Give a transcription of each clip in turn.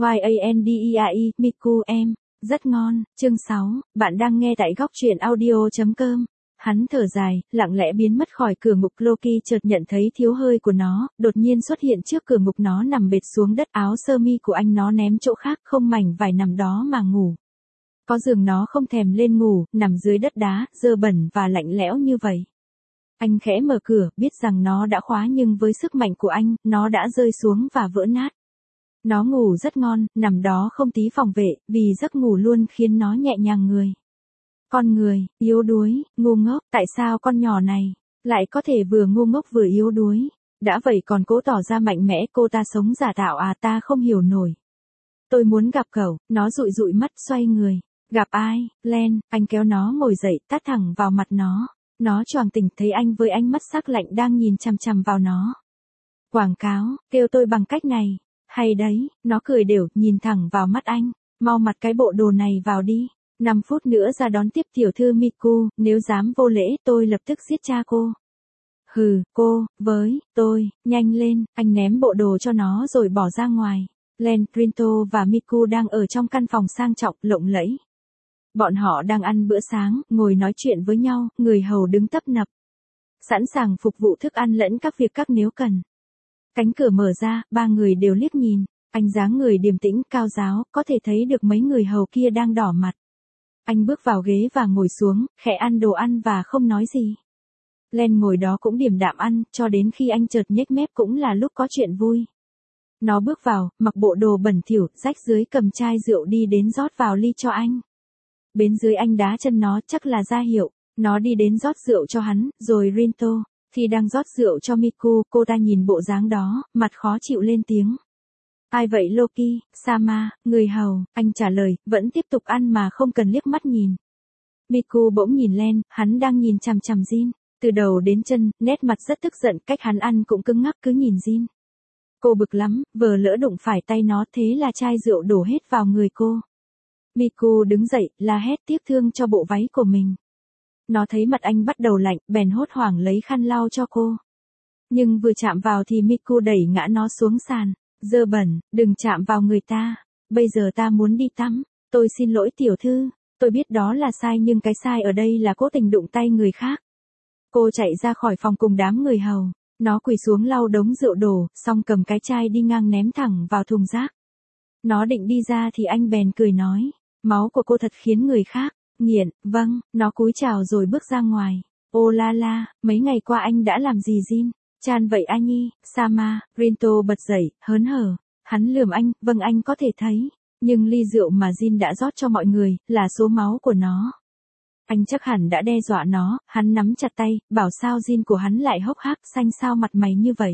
Yandai, Miku em. Rất ngon. Chương 6, bạn đang nghe tại góc truyện audio.com. Hắn thở dài, lặng lẽ biến mất khỏi cửa ngục. Loki chợt nhận thấy thiếu hơi của nó, đột nhiên xuất hiện trước cửa ngục. Nó nằm bệt xuống đất, áo sơ mi của anh nó ném chỗ khác, không mảnh vải nằm đó mà ngủ. Có giường nó không thèm lên ngủ, nằm dưới đất đá, dơ bẩn và lạnh lẽo như vậy. Anh khẽ mở cửa, biết rằng nó đã khóa nhưng với sức mạnh của anh, nó đã rơi xuống và vỡ nát. Nó ngủ rất ngon, nằm đó không tí phòng vệ, vì giấc ngủ luôn khiến nó nhẹ nhàng người. Con người, yếu đuối, ngu ngốc, tại sao con nhỏ này lại có thể vừa ngu ngốc vừa yếu đuối? Đã vậy còn cố tỏ ra mạnh mẽ, cô ta sống giả tạo à, ta không hiểu nổi. Tôi muốn gặp cậu, nó dụi dụi mắt xoay người. Gặp ai? Len, anh kéo nó ngồi dậy, tát thẳng vào mặt nó. Nó choàng tỉnh thấy anh với ánh mắt sắc lạnh đang nhìn chằm chằm vào nó. Quảng cáo, kêu tôi bằng cách này. Hay đấy, nó cười đều, nhìn thẳng vào mắt anh. Mau mặc cái bộ đồ này vào đi. 5 phút nữa ra đón tiếp tiểu thư Miku, nếu dám vô lễ tôi lập tức giết cha cô. Hừ, cô, với, tôi, nhanh lên, anh ném bộ đồ cho nó rồi bỏ ra ngoài. Len, Rinto và Miku đang ở trong căn phòng sang trọng, lộng lẫy. Bọn họ đang ăn bữa sáng, ngồi nói chuyện với nhau, người hầu đứng tấp nập. Sẵn sàng phục vụ thức ăn lẫn các việc khác nếu cần. Cánh cửa mở ra, ba người đều liếc nhìn. Anh dáng người điềm tĩnh, cao giáo, có thể thấy được mấy người hầu kia đang đỏ mặt. Anh bước vào ghế và ngồi xuống, khẽ ăn đồ ăn và không nói gì. Len ngồi đó cũng điềm đạm ăn, cho đến khi anh chợt nhếch mép cũng là lúc có chuyện vui. Nó bước vào, mặc bộ đồ bẩn thỉu, rách dưới cầm chai rượu đi đến rót vào ly cho anh. Bên dưới anh đá chân nó, chắc là ra hiệu. Nó đi đến rót rượu cho hắn, rồi Rinto thì đang rót rượu cho Miku, cô ta nhìn bộ dáng đó, mặt khó chịu lên tiếng. Ai vậy Loki? Sama, người hầu, anh trả lời, vẫn tiếp tục ăn mà không cần liếc mắt nhìn. Miku bỗng nhìn Len, hắn đang nhìn chằm chằm Jin, từ đầu đến chân, nét mặt rất tức giận, cách hắn ăn cũng cứng ngắc cứ nhìn Jin. Cô bực lắm, vờ lỡ đụng phải tay nó, thế là chai rượu đổ hết vào người cô. Miku đứng dậy, la hét tiếc thương cho bộ váy của mình. Nó thấy mặt anh bắt đầu lạnh, bèn hốt hoảng lấy khăn lau cho cô. Nhưng vừa chạm vào thì Miku đẩy ngã nó xuống sàn. Dơ bẩn, đừng chạm vào người ta. Bây giờ ta muốn đi tắm. Tôi xin lỗi tiểu thư. Tôi biết đó là sai nhưng cái sai ở đây là cố tình đụng tay người khác. Cô chạy ra khỏi phòng cùng đám người hầu. Nó quỳ xuống lau đống rượu đổ, xong cầm cái chai đi ngang ném thẳng vào thùng rác. Nó định đi ra thì anh bèn cười nói. Máu của cô thật khiến người khác nghiện. Vâng, nó cúi chào rồi bước ra ngoài. Ô la la, mấy ngày qua anh đã làm gì Jin? Chan vậy anh nhi, Sama, Rinto bật dậy, hớn hở. Hắn lườm anh, vâng anh có thể thấy. Nhưng ly rượu mà Jin đã rót cho mọi người, là số máu của nó. Anh chắc hẳn đã đe dọa nó, hắn nắm chặt tay, bảo sao Jin của hắn lại hốc hác, xanh sao mặt mày như vậy.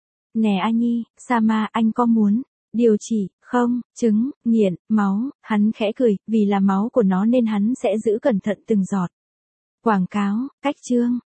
Nè anh nhi, Sama, anh có muốn điều trị, không, chứng, nghiện, máu, hắn khẽ cười, vì là máu của nó nên hắn sẽ giữ cẩn thận từng giọt. Quảng cáo, cách chương.